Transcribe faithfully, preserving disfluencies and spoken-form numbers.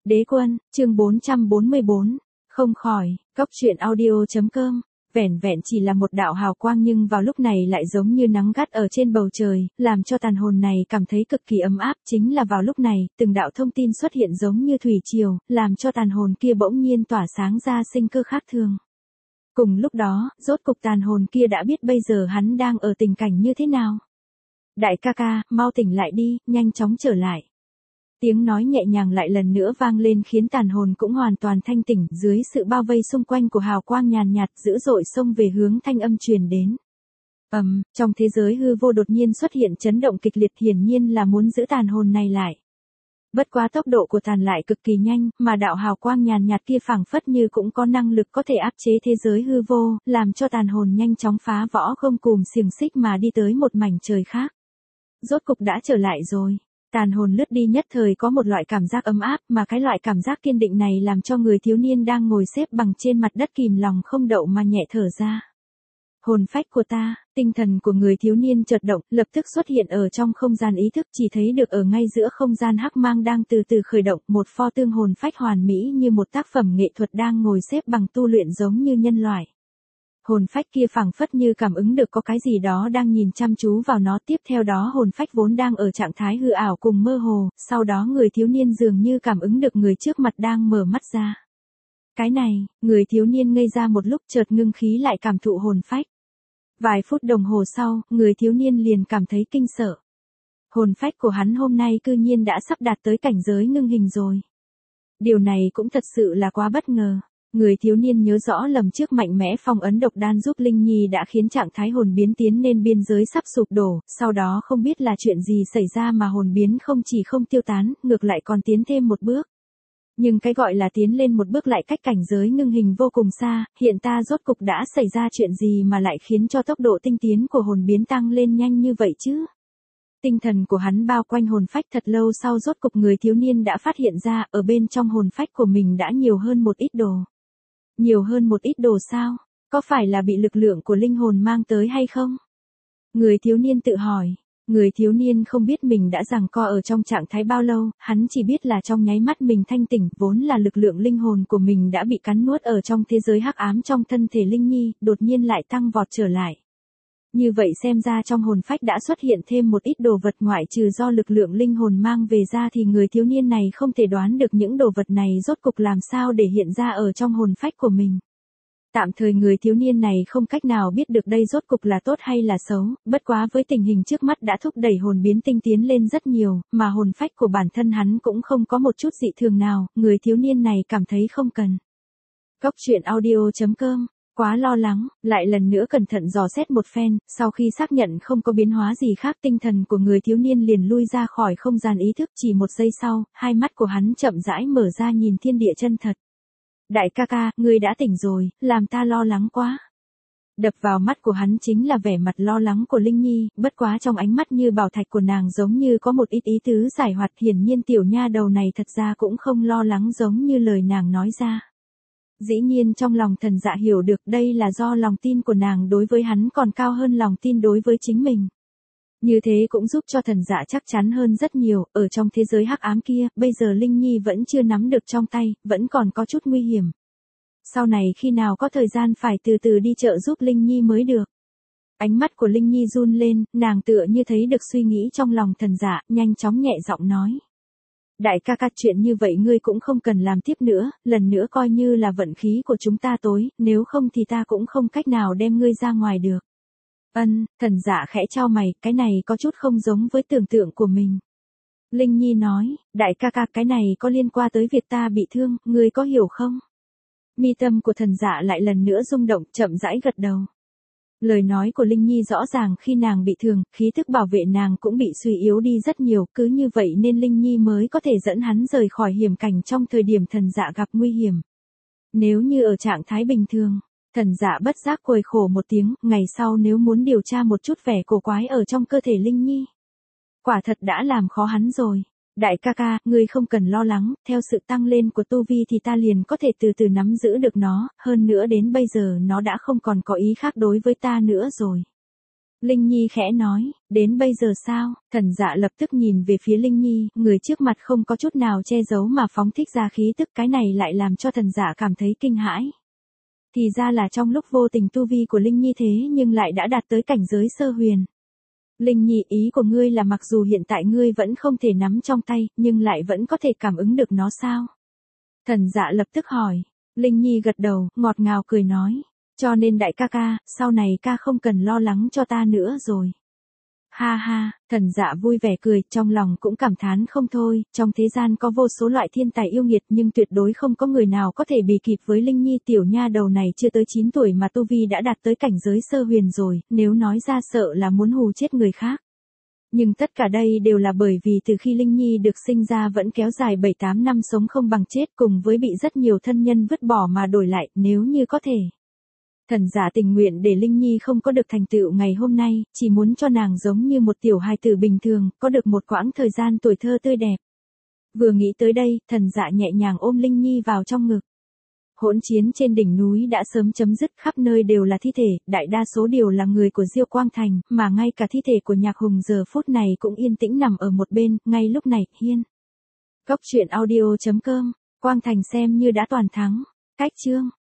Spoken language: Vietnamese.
Đế quân, chương bốn trăm bốn mươi bốn, không khỏi, cốc truyện audio.com, vẻn vẹn chỉ là một đạo hào quang nhưng vào lúc này lại giống như nắng gắt ở trên bầu trời, làm cho tàn hồn này cảm thấy cực kỳ ấm áp. Chính là vào lúc này, từng đạo thông tin xuất hiện giống như thủy triều, làm cho tàn hồn kia bỗng nhiên tỏa sáng ra sinh cơ khác thường. Cùng lúc đó, rốt cục tàn hồn kia đã biết bây giờ hắn đang ở tình cảnh như thế nào. Đại ca ca, mau tỉnh lại đi, nhanh chóng trở lại. Tiếng nói nhẹ nhàng lại lần nữa vang lên khiến tàn hồn cũng hoàn toàn thanh tỉnh, dưới sự bao vây xung quanh của hào quang nhàn nhạt dữ dội xông về hướng thanh âm truyền đến. Ầm, um, trong thế giới hư vô đột nhiên xuất hiện chấn động kịch liệt, hiển nhiên là muốn giữ tàn hồn này lại. Bất quá tốc độ của tàn lại cực kỳ nhanh, mà đạo hào quang nhàn nhạt kia phảng phất như cũng có năng lực có thể áp chế thế giới hư vô, làm cho tàn hồn nhanh chóng phá võ không cùm xiềng xích mà đi tới một mảnh trời khác. Rốt cục đã trở lại rồi. Tàn hồn lướt đi nhất thời có một loại cảm giác ấm áp, mà cái loại cảm giác kiên định này làm cho người thiếu niên đang ngồi xếp bằng trên mặt đất kìm lòng không đậu mà nhẹ thở ra. Hồn phách của ta, tinh thần của người thiếu niên chợt động, lập tức xuất hiện ở trong không gian ý thức, chỉ thấy được ở ngay giữa không gian hắc mang đang từ từ khởi động, một pho tương hồn phách hoàn mỹ như một tác phẩm nghệ thuật đang ngồi xếp bằng tu luyện giống như nhân loại. Hồn phách kia phảng phất như cảm ứng được có cái gì đó đang nhìn chăm chú vào nó, tiếp theo đó hồn phách vốn đang ở trạng thái hư ảo cùng mơ hồ, sau đó người thiếu niên dường như cảm ứng được người trước mặt đang mở mắt ra. Cái này, người thiếu niên ngây ra một lúc chợt ngưng khí lại cảm thụ hồn phách. Vài phút đồng hồ sau, người thiếu niên liền cảm thấy kinh sợ. Hồn phách của hắn hôm nay cư nhiên đã sắp đạt tới cảnh giới ngưng hình rồi. Điều này cũng thật sự là quá bất ngờ. Người thiếu niên nhớ rõ lầm trước mạnh mẽ phong ấn độc đan giúp Linh Nhi đã khiến trạng thái hồn biến tiến nên biên giới sắp sụp đổ, sau đó không biết là chuyện gì xảy ra mà hồn biến không chỉ không tiêu tán, ngược lại còn tiến thêm một bước. Nhưng cái gọi là tiến lên một bước lại cách cảnh giới ngưng hình vô cùng xa, hiện ta rốt cục đã xảy ra chuyện gì mà lại khiến cho tốc độ tinh tiến của hồn biến tăng lên nhanh như vậy chứ? Tinh thần của hắn bao quanh hồn phách thật lâu sau rốt cục người thiếu niên đã phát hiện ra ở bên trong hồn phách của mình đã nhiều hơn một ít đồ. Nhiều hơn một ít đồ sao? Có phải là bị lực lượng của linh hồn mang tới hay không? Người thiếu niên tự hỏi. Người thiếu niên không biết mình đã giằng co ở trong trạng thái bao lâu, hắn chỉ biết là trong nháy mắt mình thanh tỉnh, vốn là lực lượng linh hồn của mình đã bị cắn nuốt ở trong thế giới hắc ám trong thân thể Linh Nhi, đột nhiên lại tăng vọt trở lại. Như vậy xem ra trong hồn phách đã xuất hiện thêm một ít đồ vật ngoại trừ do lực lượng linh hồn mang về ra thì người thiếu niên này không thể đoán được những đồ vật này rốt cục làm sao để hiện ra ở trong hồn phách của mình. Tạm thời người thiếu niên này không cách nào biết được đây rốt cục là tốt hay là xấu, bất quá với tình hình trước mắt đã thúc đẩy hồn biến tinh tiến lên rất nhiều, mà hồn phách của bản thân hắn cũng không có một chút dị thường nào, người thiếu niên này cảm thấy không cần. Cốc truyện audio.com, quá lo lắng, lại lần nữa cẩn thận dò xét một phen, sau khi xác nhận không có biến hóa gì khác tinh thần của người thiếu niên liền lui ra khỏi không gian ý thức, chỉ một giây sau, hai mắt của hắn chậm rãi mở ra nhìn thiên địa chân thật. Đại ca ca, ngươi đã tỉnh rồi, làm ta lo lắng quá. Đập vào mắt của hắn chính là vẻ mặt lo lắng của Linh Nhi, bất quá trong ánh mắt như bảo thạch của nàng giống như có một ít ý tứ giải hoạt, hiển nhiên tiểu nha đầu này thật ra cũng không lo lắng giống như lời nàng nói ra. Dĩ nhiên trong lòng thần dạ hiểu được đây là do lòng tin của nàng đối với hắn còn cao hơn lòng tin đối với chính mình. Như thế cũng giúp cho thần dạ chắc chắn hơn rất nhiều, ở trong thế giới hắc ám kia, bây giờ Linh Nhi vẫn chưa nắm được trong tay, vẫn còn có chút nguy hiểm. Sau này khi nào có thời gian phải từ từ đi chợ giúp Linh Nhi mới được. Ánh mắt của Linh Nhi run lên, nàng tựa như thấy được suy nghĩ trong lòng thần dạ, nhanh chóng nhẹ giọng nói. Đại ca ca, chuyện như vậy ngươi cũng không cần làm tiếp nữa, lần nữa coi như là vận khí của chúng ta tối, nếu không thì ta cũng không cách nào đem ngươi ra ngoài được. Ân, thần dạ khẽ chau mày, cái này có chút không giống với tưởng tượng của mình. Linh Nhi nói, đại ca ca, cái này có liên quan tới việc ta bị thương, ngươi có hiểu không? Mi tâm của thần dạ lại lần nữa rung động, chậm rãi gật đầu. Lời nói của Linh Nhi rõ ràng khi nàng bị thương, khí thức bảo vệ nàng cũng bị suy yếu đi rất nhiều, cứ như vậy nên Linh Nhi mới có thể dẫn hắn rời khỏi hiểm cảnh trong thời điểm thần dạ gặp nguy hiểm. Nếu như ở trạng thái bình thường, thần dạ bất giác cười khổ một tiếng, ngày sau nếu muốn điều tra một chút vẻ cổ quái ở trong cơ thể Linh Nhi. Quả thật đã làm khó hắn rồi. Đại ca ca, ngươi không cần lo lắng, theo sự tăng lên của tu vi thì ta liền có thể từ từ nắm giữ được nó, hơn nữa đến bây giờ nó đã không còn có ý khác đối với ta nữa rồi. Linh Nhi khẽ nói, đến bây giờ sao? Thần dạ lập tức nhìn về phía Linh Nhi, người trước mặt không có chút nào che giấu mà phóng thích ra khí tức, cái này lại làm cho thần dạ cảm thấy kinh hãi. Thì ra là trong lúc vô tình tu vi của Linh Nhi thế nhưng lại đã đạt tới cảnh giới sơ huyền. Linh Nhi, ý của ngươi là mặc dù hiện tại ngươi vẫn không thể nắm trong tay, nhưng lại vẫn có thể cảm ứng được nó sao? Thần dạ lập tức hỏi. Linh Nhi gật đầu, ngọt ngào cười nói. Cho nên đại ca ca, sau này ca không cần lo lắng cho ta nữa rồi. Ha ha, thần dạ vui vẻ cười, trong lòng cũng cảm thán không thôi, trong thế gian có vô số loại thiên tài yêu nghiệt nhưng tuyệt đối không có người nào có thể bì kịp với Linh Nhi, tiểu nha đầu này chưa tới chín tuổi mà tu vi đã đạt tới cảnh giới sơ huyền rồi, nếu nói ra sợ là muốn hù chết người khác. Nhưng tất cả đây đều là bởi vì từ khi Linh Nhi được sinh ra vẫn kéo dài bảy tám năm sống không bằng chết, cùng với bị rất nhiều thân nhân vứt bỏ mà đổi lại, nếu như có thể. Thần giả tình nguyện để Linh Nhi không có được thành tựu ngày hôm nay, chỉ muốn cho nàng giống như một tiểu hài tử bình thường, có được một quãng thời gian tuổi thơ tươi đẹp. Vừa nghĩ tới đây, thần dạ nhẹ nhàng ôm Linh Nhi vào trong ngực. Hỗn chiến trên đỉnh núi đã sớm chấm dứt, khắp nơi đều là thi thể, đại đa số đều là người của Diêu Quang Thành, mà ngay cả thi thể của Nhạc Hùng giờ phút này cũng yên tĩnh nằm ở một bên, ngay lúc này, hiên. Góc truyện audio chấm com, Quang Thành xem như đã toàn thắng. Cách chương